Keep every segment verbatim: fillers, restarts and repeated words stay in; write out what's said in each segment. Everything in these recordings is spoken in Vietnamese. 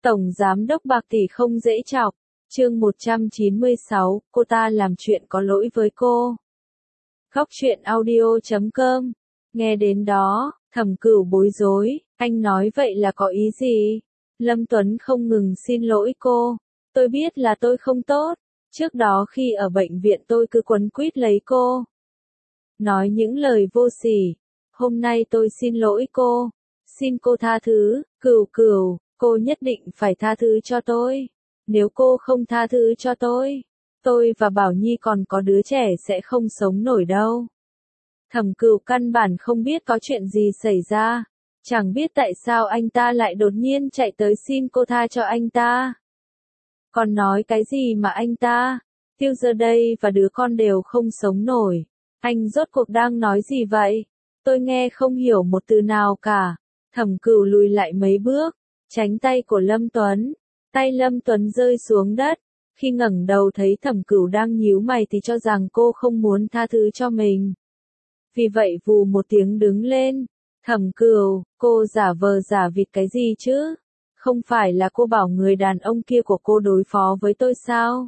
Tổng Giám đốc bạc tỷ không dễ chọc. Chương một trăm chín mươi sáu, cô ta làm chuyện có lỗi với cô. Góc truyện audio chấm com. Nghe đến đó, Thẩm Cửu bối rối, anh nói vậy là có ý gì? Lâm Tuấn không ngừng xin lỗi cô. Tôi biết là tôi không tốt. Trước đó khi ở bệnh viện tôi cứ quấn quýt lấy cô. Nói những lời vô sỉ. Hôm nay tôi xin lỗi cô. Xin cô tha thứ, Cửu Cửu, cô nhất định phải tha thứ cho tôi. Nếu cô không tha thứ cho tôi, tôi và Bảo Nhi còn có đứa trẻ sẽ không sống nổi đâu. Thẩm Cửu căn bản không biết có chuyện gì xảy ra. Chẳng biết tại sao anh ta lại đột nhiên chạy tới xin cô tha cho anh ta. Còn nói cái gì mà anh ta, Tiêu Giờ đây và đứa con đều không sống nổi. Anh rốt cuộc đang nói gì vậy? Tôi nghe không hiểu một từ nào cả. Thẩm Cửu lùi lại mấy bước, tránh tay của Lâm Tuấn. Tay Lâm Tuấn rơi xuống đất. Khi ngẩng đầu thấy Thẩm Cửu đang nhíu mày thì cho rằng cô không muốn tha thứ cho mình. Vì vậy vù một tiếng đứng lên. Thẩm Cửu, cô giả vờ giả vịt cái gì chứ? Không phải là cô bảo người đàn ông kia của cô đối phó với tôi sao?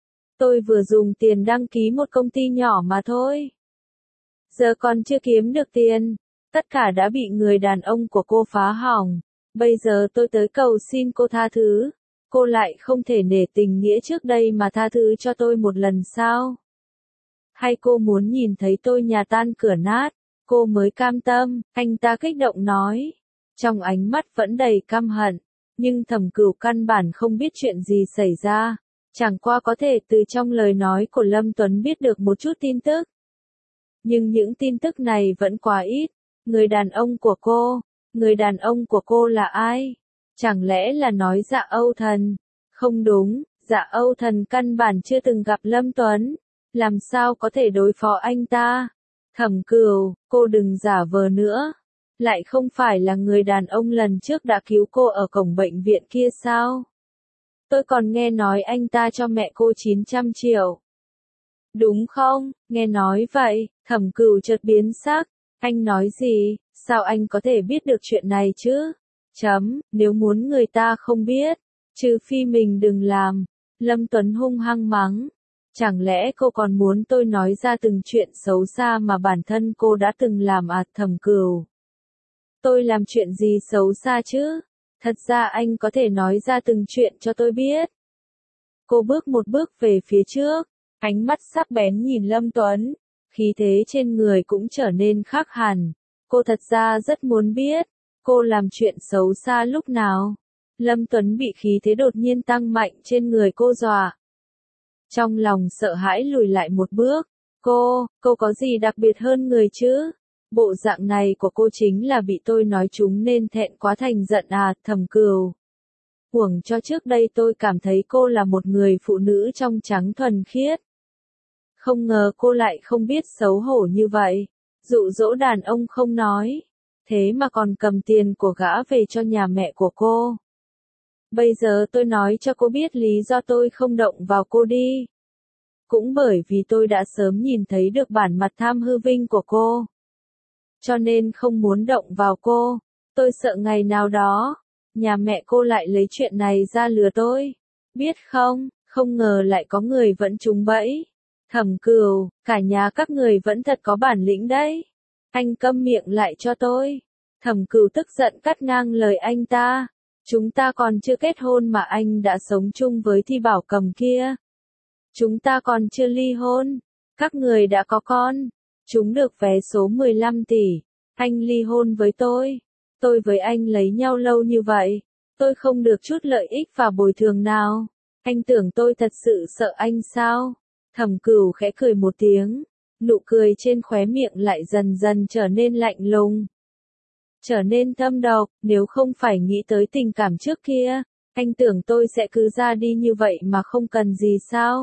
Tôi vừa dùng tiền đăng ký một công ty nhỏ mà thôi. Giờ còn chưa kiếm được tiền. Tất cả đã bị người đàn ông của cô phá hỏng. Bây giờ tôi tới cầu xin cô tha thứ. Cô lại không thể nể tình nghĩa trước đây mà tha thứ cho tôi một lần sao? Hay cô muốn nhìn thấy tôi nhà tan cửa nát, cô mới cam tâm? Anh ta kích động nói. Trong ánh mắt vẫn đầy căm hận. Nhưng Thẩm Cửu căn bản không biết chuyện gì xảy ra. Chẳng qua có thể từ trong lời nói của Lâm Tuấn biết được một chút tin tức. Nhưng những tin tức này vẫn quá ít. Người đàn ông của cô, người đàn ông của cô là ai? Chẳng lẽ là nói Dạ Âu Thần? Không đúng, Dạ Âu Thần căn bản chưa từng gặp Lâm Tuấn. Làm sao có thể đối phó anh ta? Thẩm Cửu, cô đừng giả vờ nữa. Lại không phải là người đàn ông lần trước đã cứu cô ở cổng bệnh viện kia sao? Tôi còn nghe nói anh ta cho mẹ cô chín trăm triệu. Đúng không? Nghe nói vậy, Thẩm Cửu chợt biến sắc. Anh nói gì? Sao anh có thể biết được chuyện này chứ? Chấm, nếu muốn người ta không biết, trừ phi mình đừng làm. Lâm Tuấn hung hăng mắng. Chẳng lẽ cô còn muốn tôi nói ra từng chuyện xấu xa mà bản thân cô đã từng làm à? Thẩm Cửu? Tôi làm chuyện gì xấu xa chứ? Thật ra anh có thể nói ra từng chuyện cho tôi biết. Cô bước một bước về phía trước, ánh mắt sắc bén nhìn Lâm Tuấn, khí thế trên người cũng trở nên khác hẳn. Cô thật ra rất muốn biết, cô làm chuyện xấu xa lúc nào? Lâm Tuấn bị khí thế đột nhiên tăng mạnh trên người cô dọa. Trong lòng sợ hãi lùi lại một bước. Cô, cô có gì đặc biệt hơn người chứ? Bộ dạng này của cô chính là bị tôi nói trúng nên thẹn quá thành giận à? Thẩm Cửu. Huống cho trước đây tôi cảm thấy cô là một người phụ nữ trong trắng thuần khiết. Không ngờ cô lại không biết xấu hổ như vậy. Dụ dỗ đàn ông không nói. Thế mà còn cầm tiền của gã về cho nhà mẹ của cô. Bây giờ tôi nói cho cô biết lý do tôi không động vào cô đi. Cũng bởi vì tôi đã sớm nhìn thấy được bản mặt tham hư vinh của cô. Cho nên không muốn động vào cô. Tôi sợ ngày nào đó, nhà mẹ cô lại lấy chuyện này ra lừa tôi. Biết không, không ngờ lại có người vẫn trúng bẫy. Thẩm Cửu, cả nhà các người vẫn thật có bản lĩnh đấy. Anh câm miệng lại cho tôi. Thẩm Cửu tức giận cắt ngang lời anh ta. Chúng ta còn chưa kết hôn mà anh đã sống chung với Thi Bảo Cầm kia. Chúng ta còn chưa ly hôn. Các người đã có con. Chúng được vé số mười lăm tỷ. Anh ly hôn với tôi. Tôi với anh lấy nhau lâu như vậy. Tôi không được chút lợi ích và bồi thường nào. Anh tưởng tôi thật sự sợ anh sao? Thẩm Cửu khẽ cười một tiếng. Nụ cười trên khóe miệng lại dần dần trở nên lạnh lùng. Trở nên thâm độc. Nếu không phải nghĩ tới tình cảm trước kia, anh tưởng tôi sẽ cứ ra đi như vậy mà không cần gì sao?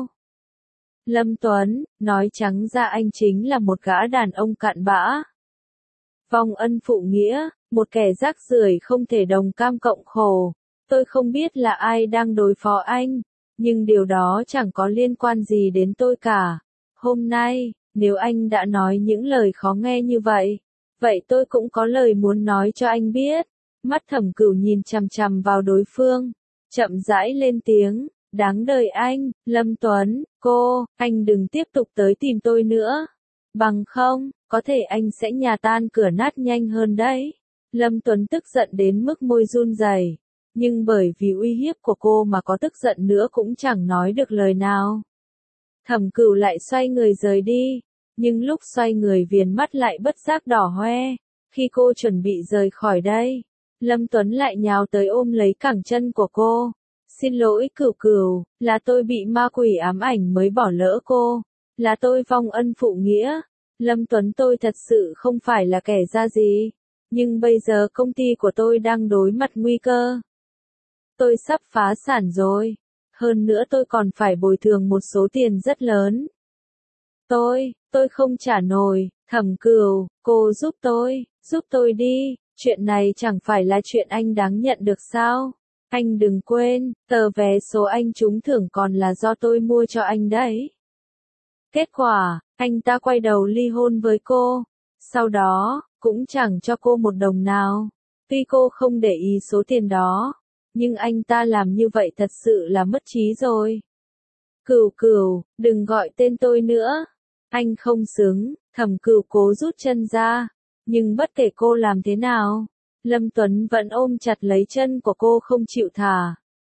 Lâm Tuấn, nói trắng ra anh chính là một gã đàn ông cặn bã. Vong ân phụ nghĩa, một kẻ rác rưởi không thể đồng cam cộng khổ. Tôi không biết là ai đang đối phó anh, nhưng điều đó chẳng có liên quan gì đến tôi cả. Hôm nay, nếu anh đã nói những lời khó nghe như vậy, vậy tôi cũng có lời muốn nói cho anh biết. Mắt Thẩm Cửu nhìn chằm chằm vào đối phương. chậm rãi lên tiếng, đáng đời anh, Lâm Tuấn, cô, anh đừng tiếp tục tới tìm tôi nữa. Bằng không, có thể anh sẽ nhà tan cửa nát nhanh hơn đấy. Lâm Tuấn tức giận đến mức môi run rẩy, nhưng bởi vì uy hiếp của cô mà có tức giận nữa cũng chẳng nói được lời nào. Thẩm Cửu lại xoay người rời đi, nhưng lúc xoay người viền mắt lại bất giác đỏ hoe. Khi cô chuẩn bị rời khỏi đây, Lâm Tuấn lại nhào tới ôm lấy cẳng chân của cô. Xin lỗi Cửu Cửu, là tôi bị ma quỷ ám ảnh mới bỏ lỡ cô, là tôi vong ân phụ nghĩa. Lâm Tuấn, tôi thật sự không phải là kẻ ra gì, nhưng bây giờ công ty của tôi đang đối mặt nguy cơ. Tôi sắp phá sản rồi, hơn nữa tôi còn phải bồi thường một số tiền rất lớn. Tôi, tôi không trả nổi. Thẩm Cửu, cô giúp tôi, giúp tôi đi, chuyện này chẳng phải là chuyện anh đáng nhận được sao? Anh đừng quên, tờ vé số anh trúng thưởng còn là do tôi mua cho anh đấy. Kết quả, anh ta quay đầu ly hôn với cô, sau đó, cũng chẳng cho cô một đồng nào. Tuy cô không để ý số tiền đó, nhưng anh ta làm như vậy thật sự là mất trí rồi. Cửu Cửu, đừng gọi tên tôi nữa. Anh không xứng. Thẩm Cửu cố rút chân ra, nhưng bất kể cô làm thế nào, Lâm Tuấn vẫn ôm chặt lấy chân của cô không chịu thả.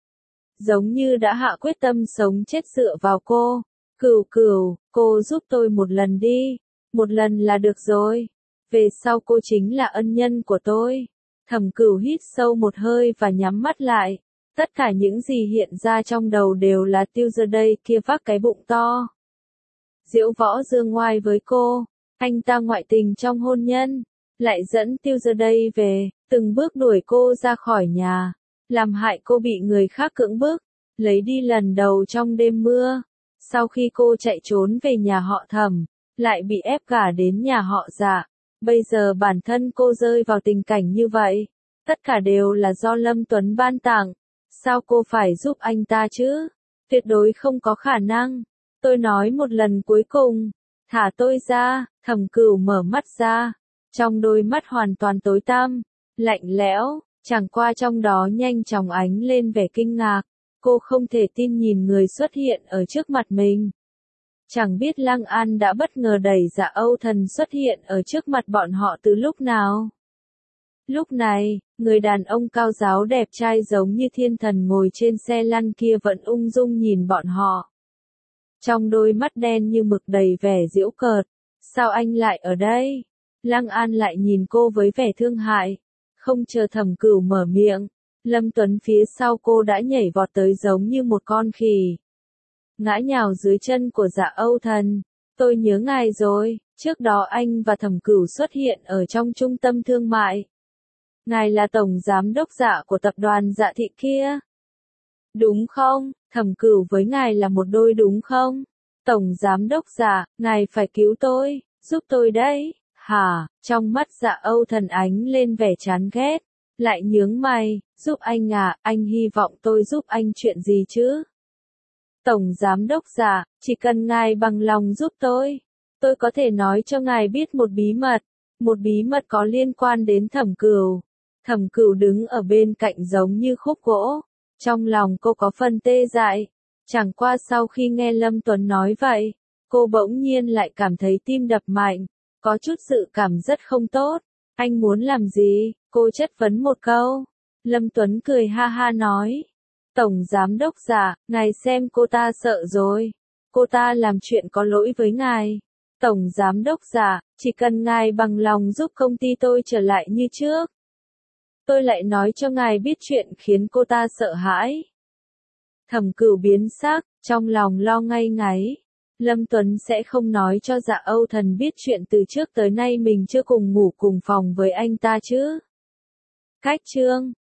Giống như đã hạ quyết tâm sống chết dựa vào cô. Cửu Cửu, cô giúp tôi một lần đi, một lần là được rồi. Về sau cô chính là ân nhân của tôi. Thẩm Cửu hít sâu một hơi và nhắm mắt lại. Tất cả những gì hiện ra trong đầu đều là Tiêu Giờ đây kia vác cái bụng to. Diễu Võ Dương ngoai với cô, anh ta ngoại tình trong hôn nhân, lại dẫn Tiêu Giờ đây về, từng bước đuổi cô ra khỏi nhà, làm hại cô bị người khác cưỡng bức, lấy đi lần đầu trong đêm mưa. Sau khi cô chạy trốn về nhà họ Thẩm, lại bị ép gả đến nhà họ Dạ. Bây giờ bản thân cô rơi vào tình cảnh như vậy, tất cả đều là do Lâm Tuấn ban tặng. Sao cô phải giúp anh ta chứ? Tuyệt đối không có khả năng. Tôi nói một lần cuối cùng, thả tôi ra. Thẩm Cửu mở mắt ra, trong đôi mắt hoàn toàn tối tăm, lạnh lẽo, chẳng qua trong đó nhanh chóng ánh lên vẻ kinh ngạc. Cô không thể tin nhìn người xuất hiện ở trước mặt mình. Chẳng biết Lăng An đã bất ngờ đẩy Dạ Âu Thần xuất hiện ở trước mặt bọn họ từ lúc nào. Lúc này, người đàn ông cao ráo đẹp trai giống như thiên thần ngồi trên xe lăn kia vẫn ung dung nhìn bọn họ. Trong đôi mắt đen như mực đầy vẻ giễu cợt. Sao anh lại ở đây? Lăng An lại nhìn cô với vẻ thương hại. Không chờ Thẩm Cửu mở miệng, Lâm Tuấn phía sau cô đã nhảy vọt tới giống như một con khỉ. Ngã nhào dưới chân của Dạ Âu Thần. Tôi nhớ ngài rồi, trước đó anh và Thẩm Cửu xuất hiện ở trong trung tâm thương mại. Ngài là tổng giám đốc Dạ của tập đoàn Dạ Thị kia. Đúng không? Thẩm Cửu với ngài là một đôi đúng không? Tổng giám đốc Dạ, ngài phải cứu tôi, giúp tôi đấy. Hả? Trong mắt Dạ Âu Thần ánh lên vẻ chán ghét, lại nhướng mày, giúp anh à, anh hy vọng tôi giúp anh chuyện gì chứ? Tổng giám đốc Dạ, chỉ cần ngài bằng lòng giúp tôi, tôi có thể nói cho ngài biết một bí mật, một bí mật có liên quan đến Thẩm Cửu. Thẩm Cửu đứng ở bên cạnh giống như khúc gỗ, trong lòng cô có phần tê dại. Chẳng qua sau khi nghe Lâm Tuấn nói vậy, cô bỗng nhiên lại cảm thấy tim đập mạnh, có chút dự cảm rất không tốt. Anh muốn làm gì? Cô chất vấn một câu. Lâm Tuấn cười ha ha nói. Tổng giám đốc Dạ, ngài xem cô ta sợ rồi. Cô ta làm chuyện có lỗi với ngài. Tổng giám đốc Dạ, chỉ cần ngài bằng lòng giúp công ty tôi trở lại như trước, tôi lại nói cho ngài biết chuyện khiến cô ta sợ hãi. Thẩm Cửu biến sắc, trong lòng lo ngay ngáy. Lâm Tuấn sẽ không nói cho Dạ Âu Thần biết chuyện từ trước tới nay mình chưa cùng ngủ cùng phòng với anh ta chứ. Cách chương